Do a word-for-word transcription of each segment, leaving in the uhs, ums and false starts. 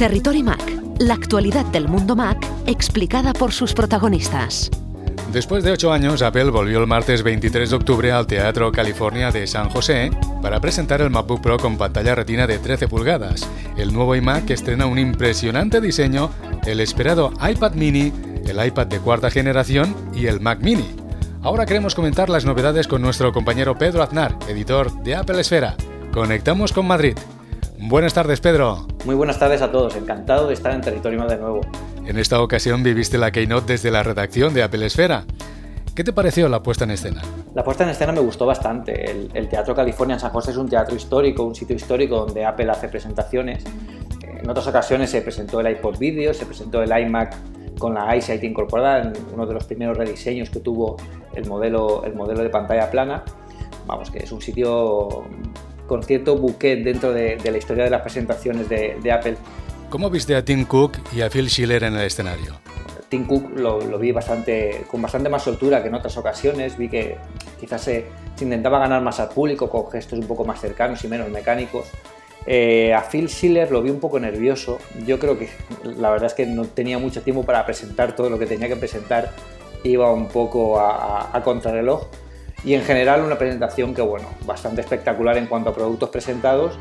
Territory Mac, la actualidad del mundo Mac explicada por sus protagonistas. Después de ocho años, Apple volvió el martes veintitrés de octubre al Teatro California de San José para presentar el MacBook Pro con pantalla retina de trece pulgadas, el nuevo iMac que estrena un impresionante diseño, el esperado iPad mini, el iPad de cuarta generación y el Mac mini. Ahora queremos comentar las novedades con nuestro compañero Pedro Aznar, editor de Apple Esfera. Conectamos con Madrid. Buenas tardes, Pedro. Muy buenas tardes a todos, encantado de estar en Territory Mac de nuevo. En esta ocasión viviste la Keynote desde la redacción de Apple Esfera. ¿Qué te pareció la puesta en escena? La puesta en escena me gustó bastante. El, el Teatro California en San José es un teatro histórico, un sitio histórico donde Apple hace presentaciones. En otras ocasiones se presentó el iPod Video, se presentó el iMac con la iSight incorporada, en uno de los primeros rediseños que tuvo el modelo, el modelo de pantalla plana. Vamos, que es un sitio con cierto bouquet dentro de, de la historia de las presentaciones de, de Apple. ¿Cómo viste a Tim Cook y a Phil Schiller en el escenario? Tim Cook lo, lo vi bastante, con bastante más soltura que en otras ocasiones. Vi que quizás se, se intentaba ganar más al público con gestos un poco más cercanos y menos mecánicos. Eh, a Phil Schiller lo vi un poco nervioso. Yo creo que la verdad es que no tenía mucho tiempo para presentar todo lo que tenía que presentar. Iba un poco a, a, a contrarreloj. Y en general una presentación que, bueno, bastante espectacular en cuanto a productos presentados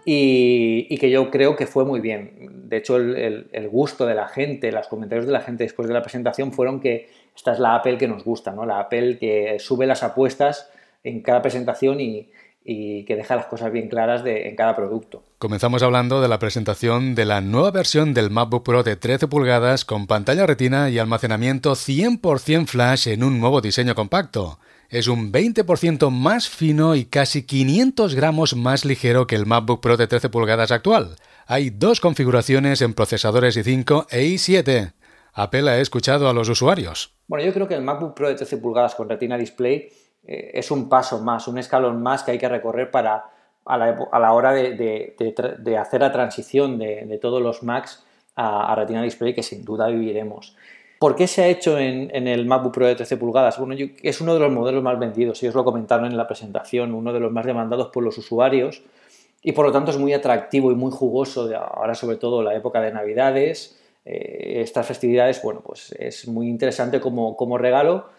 y, y que yo creo que fue muy bien. De hecho, el, el, el gusto de la gente, los comentarios de la gente después de la presentación fueron que esta es la Apple que nos gusta, ¿no? La Apple que sube las apuestas en cada presentación y, y que deja las cosas bien claras de, en cada producto. Comenzamos hablando de la presentación de la nueva versión del MacBook Pro de trece pulgadas con pantalla retina y almacenamiento cien por ciento flash en un nuevo diseño compacto. Es un veinte por ciento más fino y casi quinientos gramos más ligero que el MacBook Pro de trece pulgadas actual. Hay dos configuraciones en procesadores i cinco e i siete. Apple ha escuchado a los usuarios. Bueno, yo creo que el MacBook Pro de trece pulgadas con Retina Display eh, es un paso más, un escalón más que hay que recorrer para a la, a la hora de, de, de, de hacer la transición de, de todos los Macs a, a Retina Display, que sin duda viviremos. ¿Por qué se ha hecho en, en el MacBook Pro de trece pulgadas? Bueno, yo, es uno de los modelos más vendidos, ellos lo comentaron en la presentación, uno de los más demandados por los usuarios y por lo tanto es muy atractivo y muy jugoso, de ahora sobre todo la época de Navidades, eh, estas festividades, bueno, pues es muy interesante como, como regalo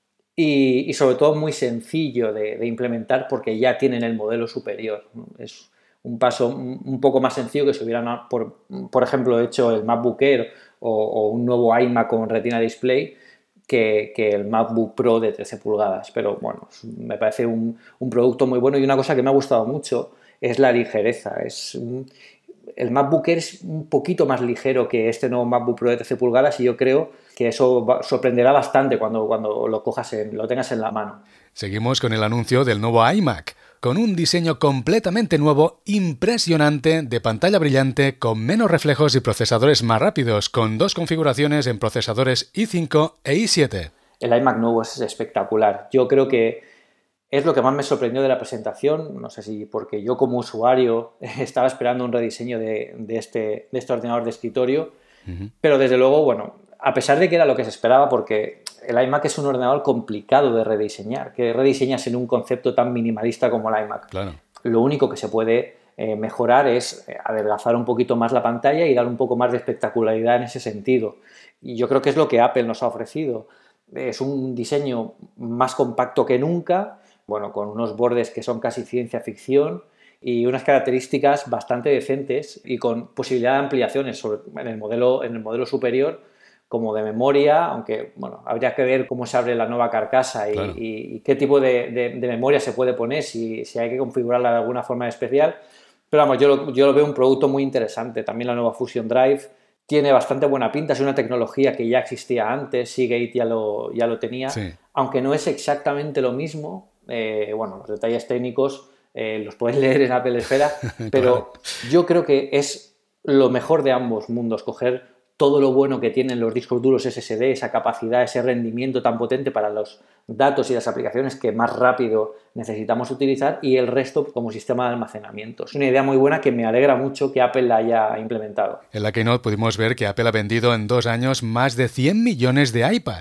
y, y sobre todo muy sencillo de, de implementar porque ya tienen el modelo superior, ¿no? Es un paso un poco más sencillo que si hubieran, por, por ejemplo, hecho el MacBook Air o, o un nuevo iMac con Retina Display que, que el MacBook Pro de trece pulgadas. Pero bueno, me parece un, un producto muy bueno y una cosa que me ha gustado mucho es la ligereza. Es un, el MacBook Air es un poquito más ligero que este nuevo MacBook Pro de trece pulgadas y yo creo que eso va, sorprenderá bastante cuando, cuando lo cojas en, lo tengas en la mano. Seguimos con el anuncio del nuevo iMac, con un diseño completamente nuevo, impresionante, de pantalla brillante, con menos reflejos y procesadores más rápidos, con dos configuraciones en procesadores i cinco e i siete. El iMac nuevo es espectacular. Yo creo que es lo que más me sorprendió de la presentación, no sé si porque yo como usuario estaba esperando un rediseño de, de, este, de este ordenador de escritorio, uh-huh. Pero desde luego, bueno, a pesar de que era lo que se esperaba, porque el iMac es un ordenador complicado de rediseñar, que rediseñas en un concepto tan minimalista como el iMac. Claro. Lo único que se puede eh, mejorar es adelgazar un poquito más la pantalla y dar un poco más de espectacularidad en ese sentido. Y yo creo que es lo que Apple nos ha ofrecido. Es un diseño más compacto que nunca, bueno, con unos bordes que son casi ciencia ficción y unas características bastante decentes y con posibilidad de ampliaciones sobre, en, el modelo, en el modelo superior, como de memoria, aunque bueno, habría que ver cómo se abre la nueva carcasa y, claro. y, y qué tipo de, de, de memoria se puede poner, si, si hay que configurarla de alguna forma especial. Pero vamos, yo lo, yo lo veo un producto muy interesante. También la nueva Fusion Drive tiene bastante buena pinta, es una tecnología que ya existía antes, Seagate ya lo, ya lo tenía, sí. Aunque no es exactamente lo mismo. Eh, bueno, los detalles técnicos eh, los puedes leer en Apple Esfera, pero claro. Yo creo que es lo mejor de ambos mundos, coger todo lo bueno que tienen los discos duros ese ese de, esa capacidad, ese rendimiento tan potente para los datos y las aplicaciones que más rápido necesitamos utilizar y el resto como sistema de almacenamiento. Es una idea muy buena que me alegra mucho que Apple la haya implementado. En la Keynote pudimos ver que Apple ha vendido en dos años más de cien millones de iPads.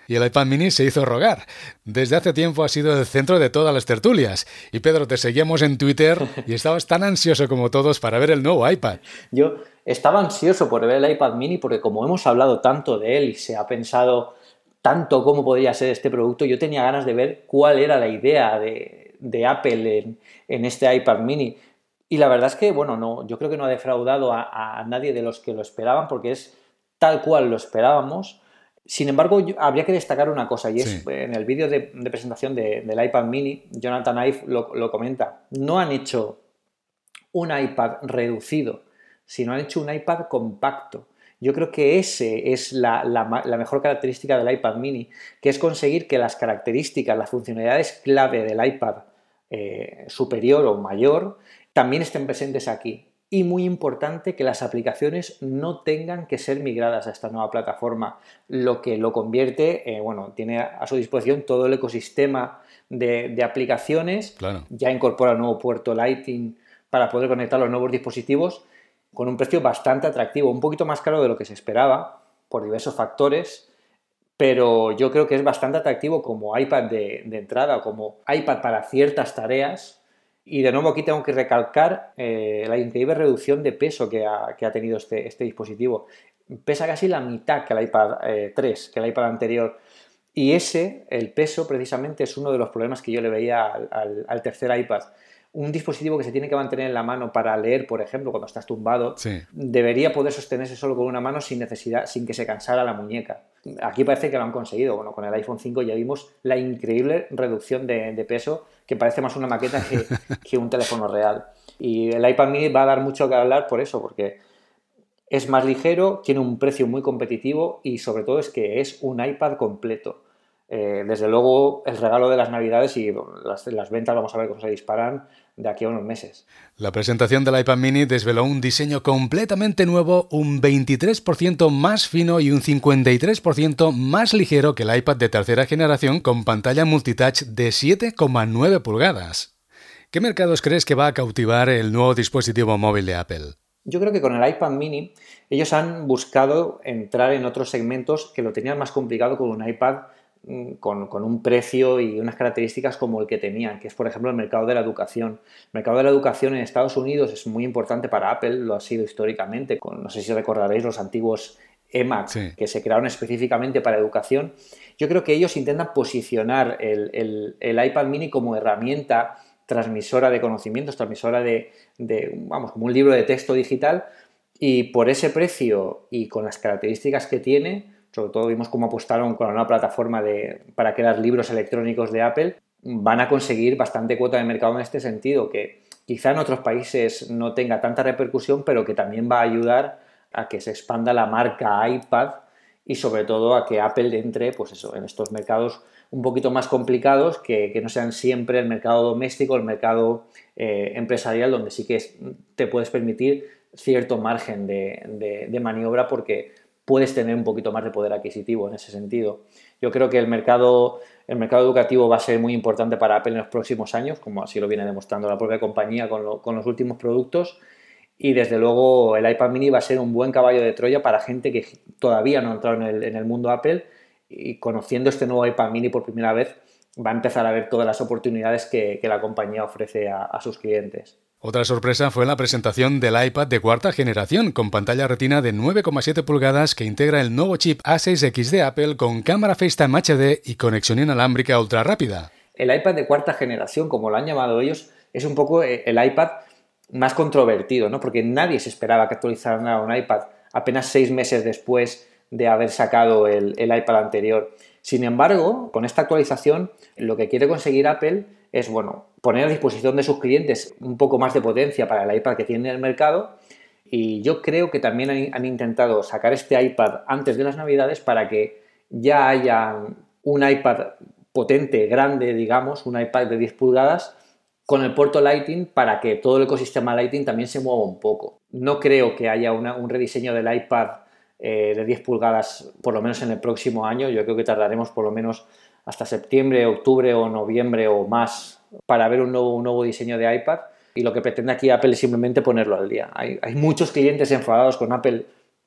y el iPad mini se hizo rogar. Desde hace tiempo ha sido el centro de todas las tertulias. Y Pedro, te seguíamos en Twitter y estabas tan ansioso como todos para ver el nuevo iPad. Yo estaba ansioso por ver el iPad mini porque como hemos hablado tanto de él y se ha pensado tanto cómo podría ser este producto, yo tenía ganas de ver cuál era la idea de, de Apple en, en este iPad mini. Y la verdad es que, bueno, no, yo creo que no ha defraudado a, a nadie de los que lo esperaban porque es tal cual lo esperábamos. Sin embargo, yo, habría que destacar una cosa y es sí. En el vídeo de, de presentación de, del iPad mini, Jonathan Ive lo, lo comenta. No han hecho un iPad reducido, sino han hecho un iPad compacto. Yo creo que ese es la, la, la mejor característica del iPad mini, que es conseguir que las características, las funcionalidades clave del iPad eh, superior o mayor también estén presentes aquí. Y muy importante que las aplicaciones no tengan que ser migradas a esta nueva plataforma, lo que lo convierte, eh, bueno, tiene a su disposición todo el ecosistema de, de aplicaciones, claro. Ya incorpora el nuevo puerto Lightning para poder conectar los nuevos dispositivos con un precio bastante atractivo, un poquito más caro de lo que se esperaba por diversos factores, pero yo creo que es bastante atractivo como iPad de, de entrada o como iPad para ciertas tareas. Y de nuevo aquí tengo que recalcar eh, la increíble reducción de peso que ha, que ha tenido este, este dispositivo. Pesa casi la mitad que el iPad eh, tres, que el iPad anterior. Y ese, el peso, precisamente es uno de los problemas que yo le veía al, al, al tercer iPad. Un dispositivo que se tiene que mantener en la mano para leer, por ejemplo, cuando estás tumbado, sí. Debería poder sostenerse solo con una mano sin necesidad, sin que se cansara la muñeca. Aquí parece que lo han conseguido. Bueno, con el iPhone cinco ya vimos la increíble reducción de, de peso, que parece más una maqueta que, que un teléfono real. Y el iPad mini va a dar mucho que hablar por eso, porque es más ligero, tiene un precio muy competitivo y sobre todo es que es un iPad completo. Eh, desde luego el regalo de las Navidades y las, las ventas vamos a ver cómo se disparan de aquí a unos meses. La presentación del iPad mini desveló un diseño completamente nuevo, un veintitrés por ciento más fino y un cincuenta y tres por ciento más ligero que el iPad de tercera generación con pantalla multitouch de siete coma nueve pulgadas. ¿Qué mercados crees que va a cautivar el nuevo dispositivo móvil de Apple? Yo creo que con el iPad mini ellos han buscado entrar en otros segmentos que lo tenían más complicado con un iPad Con, con un precio y unas características como el que tenían, que es por ejemplo el mercado de la educación. El mercado de la educación en Estados Unidos es muy importante para Apple, lo ha sido históricamente, con, no sé si recordaréis los antiguos eMac, sí. Que se crearon específicamente para educación. Yo creo que ellos intentan posicionar el, el, el iPad mini como herramienta transmisora de conocimientos, transmisora de, de, vamos, como un libro de texto digital, y por ese precio y con las características que tiene, sobre todo vimos cómo apostaron con la nueva plataforma de, para crear libros electrónicos de Apple, van a conseguir bastante cuota de mercado en este sentido, que quizá en otros países no tenga tanta repercusión, pero que también va a ayudar a que se expanda la marca iPad y sobre todo a que Apple entre, pues eso, en estos mercados un poquito más complicados, que, que no sean siempre el mercado doméstico, el mercado eh, empresarial, donde sí que es, te puedes permitir cierto margen de, de, de maniobra porque puedes tener un poquito más de poder adquisitivo en ese sentido. Yo creo que el mercado, el mercado educativo va a ser muy importante para Apple en los próximos años, como así lo viene demostrando la propia compañía con, lo, con los últimos productos, y desde luego el iPad mini va a ser un buen caballo de Troya para gente que todavía no ha entrado en el, en el mundo Apple, y conociendo este nuevo iPad mini por primera vez va a empezar a ver todas las oportunidades que, que la compañía ofrece a, a sus clientes. Otra sorpresa fue la presentación del iPad de cuarta generación con pantalla retina de nueve coma siete pulgadas que integra el nuevo chip A seis X de Apple con cámara FaceTime H D y conexión inalámbrica ultra rápida. El iPad de cuarta generación, como lo han llamado ellos, es un poco el iPad más controvertido, ¿no? Porque nadie se esperaba que actualizaran a un iPad apenas seis meses después de haber sacado el, el iPad anterior. Sin embargo, con esta actualización, lo que quiere conseguir Apple es, bueno, poner a disposición de sus clientes un poco más de potencia para el iPad que tiene en el mercado, y yo creo que también han, han intentado sacar este iPad antes de las Navidades para que ya haya un iPad potente, grande, digamos, un iPad de diez pulgadas con el puerto Lightning para que todo el ecosistema Lightning también se mueva un poco. No creo que haya una, un rediseño del iPad eh, de diez pulgadas por lo menos en el próximo año. Yo creo que tardaremos por lo menos hasta septiembre, octubre o noviembre o más para ver un nuevo, un nuevo diseño de iPad, y lo que pretende aquí Apple es simplemente ponerlo al día. Hay, hay muchos clientes enfadados con Apple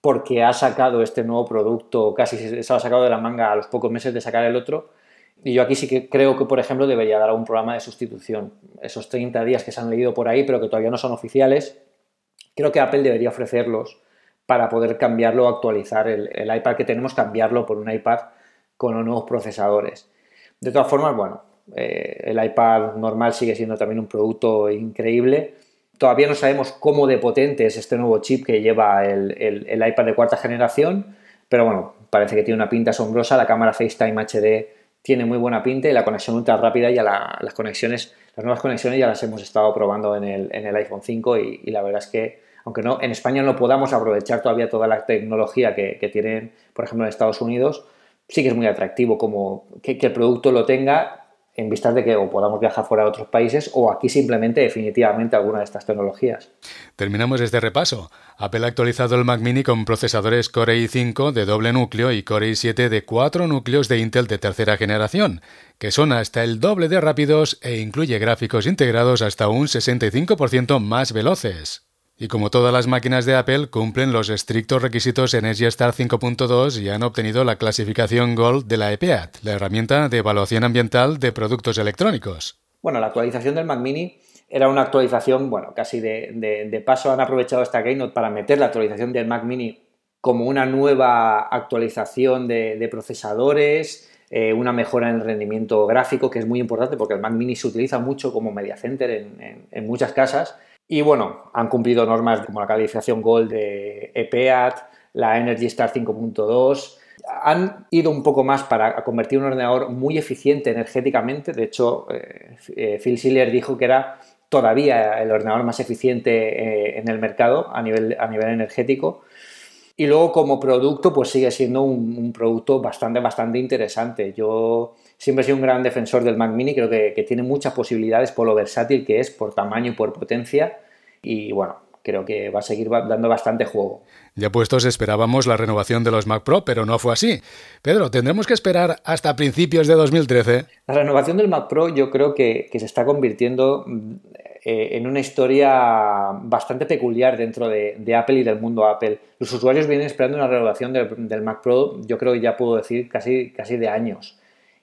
porque ha sacado este nuevo producto, casi se lo ha sacado de la manga a los pocos meses de sacar el otro. Y yo aquí sí que creo que, por ejemplo, debería dar un programa de sustitución. Esos treinta días que se han leído por ahí, pero que todavía no son oficiales, creo que Apple debería ofrecerlos para poder cambiarlo o actualizar el, el iPad que tenemos, cambiarlo por un iPad con los nuevos procesadores. De todas formas, bueno, eh, el iPad normal sigue siendo también un producto increíble. Todavía no sabemos cómo de potente es este nuevo chip que lleva el, el, el iPad de cuarta generación, pero bueno, parece que tiene una pinta asombrosa. La cámara FaceTime H D tiene muy buena pinta y la conexión ultra rápida, ya la, las conexiones, las nuevas conexiones ya las hemos estado probando en el, en el iPhone cinco y, y la verdad es que, aunque no en España no podamos aprovechar todavía toda la tecnología que, que tienen, por ejemplo, en Estados Unidos, sí que es muy atractivo como que, que el producto lo tenga en vistas de que o podamos viajar fuera de otros países o aquí simplemente definitivamente alguna de estas tecnologías. Terminamos este repaso. Apple ha actualizado el Mac Mini con procesadores Core i cinco de doble núcleo y Core i siete de cuatro núcleos de Intel de tercera generación, que son hasta el doble de rápidos e incluye gráficos integrados hasta un sesenta y cinco por ciento más veloces. Y como todas las máquinas de Apple, cumplen los estrictos requisitos Energy Star cinco punto dos y han obtenido la clasificación Gold de la E P A D, la herramienta de evaluación ambiental de productos electrónicos. Bueno, la actualización del Mac Mini era una actualización, bueno, casi de, de, de paso. Han aprovechado esta Keynote para meter la actualización del Mac Mini como una nueva actualización de, de procesadores, eh, una mejora en el rendimiento gráfico, que es muy importante porque el Mac Mini se utiliza mucho como media center en, en, en muchas casas. Y bueno, han cumplido normas como la calificación Gold de E P A D, la Energy Star cinco punto dos. Han ido un poco más para convertir un ordenador muy eficiente energéticamente. De hecho, eh, Phil Schiller dijo que era todavía el ordenador más eficiente eh, en el mercado a nivel, a nivel energético. Y luego como producto, pues sigue siendo un, un producto bastante, bastante interesante. Yo siempre he sido un gran defensor del Mac Mini, creo que, que tiene muchas posibilidades por lo versátil que es, por tamaño y por potencia. Y bueno, creo que va a seguir dando bastante juego. Ya puestos esperábamos la renovación de los Mac Pro, pero no fue así. Pedro, ¿tendremos que esperar hasta principios de dos mil trece? La renovación del Mac Pro yo creo que, que se está convirtiendo eh, en una historia bastante peculiar dentro de, de Apple y del mundo Apple. Los usuarios vienen esperando una renovación del, del Mac Pro, yo creo que ya puedo decir casi, casi de años.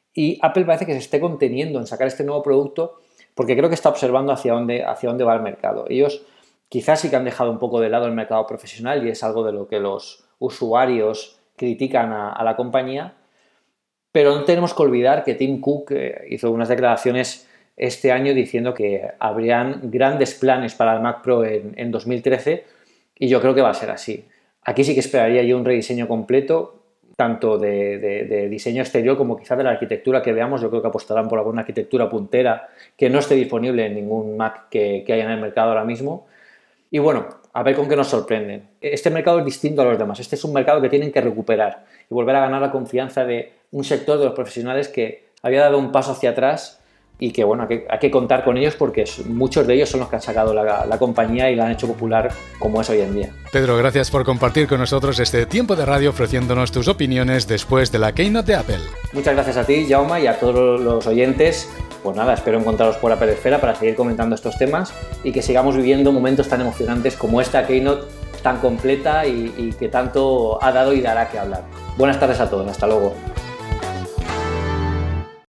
Y Apple parece que se esté conteniendo en sacar este nuevo producto porque creo que está observando hacia dónde, hacia dónde va el mercado. Ellos quizás sí que han dejado un poco de lado el mercado profesional y es algo de lo que los usuarios critican a, a la compañía, pero no tenemos que olvidar que Tim Cook eh, hizo unas declaraciones este año diciendo que habrían grandes planes para el Mac Pro en, en dos mil trece y yo creo que va a ser así. Aquí sí que esperaría yo un rediseño completo, tanto de, de, de diseño exterior como quizás de la arquitectura que veamos. Yo creo que apostarán por alguna arquitectura puntera que no esté disponible en ningún Mac que, que haya en el mercado ahora mismo. Y bueno, a ver con qué nos sorprenden. Este mercado es distinto a los demás. Este es un mercado que tienen que recuperar y volver a ganar la confianza de un sector de los profesionales que había dado un paso hacia atrás y que bueno, hay que, hay que contar con ellos porque muchos de ellos son los que han sacado la, la compañía y la han hecho popular como es hoy en día. Pedro, gracias por compartir con nosotros este tiempo de radio ofreciéndonos tus opiniones después de la Keynote de Apple. Muchas gracias a ti, Jaume, y a todos los oyentes. Pues nada, espero encontraros por Apple Esfera para seguir comentando estos temas y que sigamos viviendo momentos tan emocionantes como esta Keynote tan completa y, y que tanto ha dado y dará que hablar. Buenas tardes a todos, hasta luego.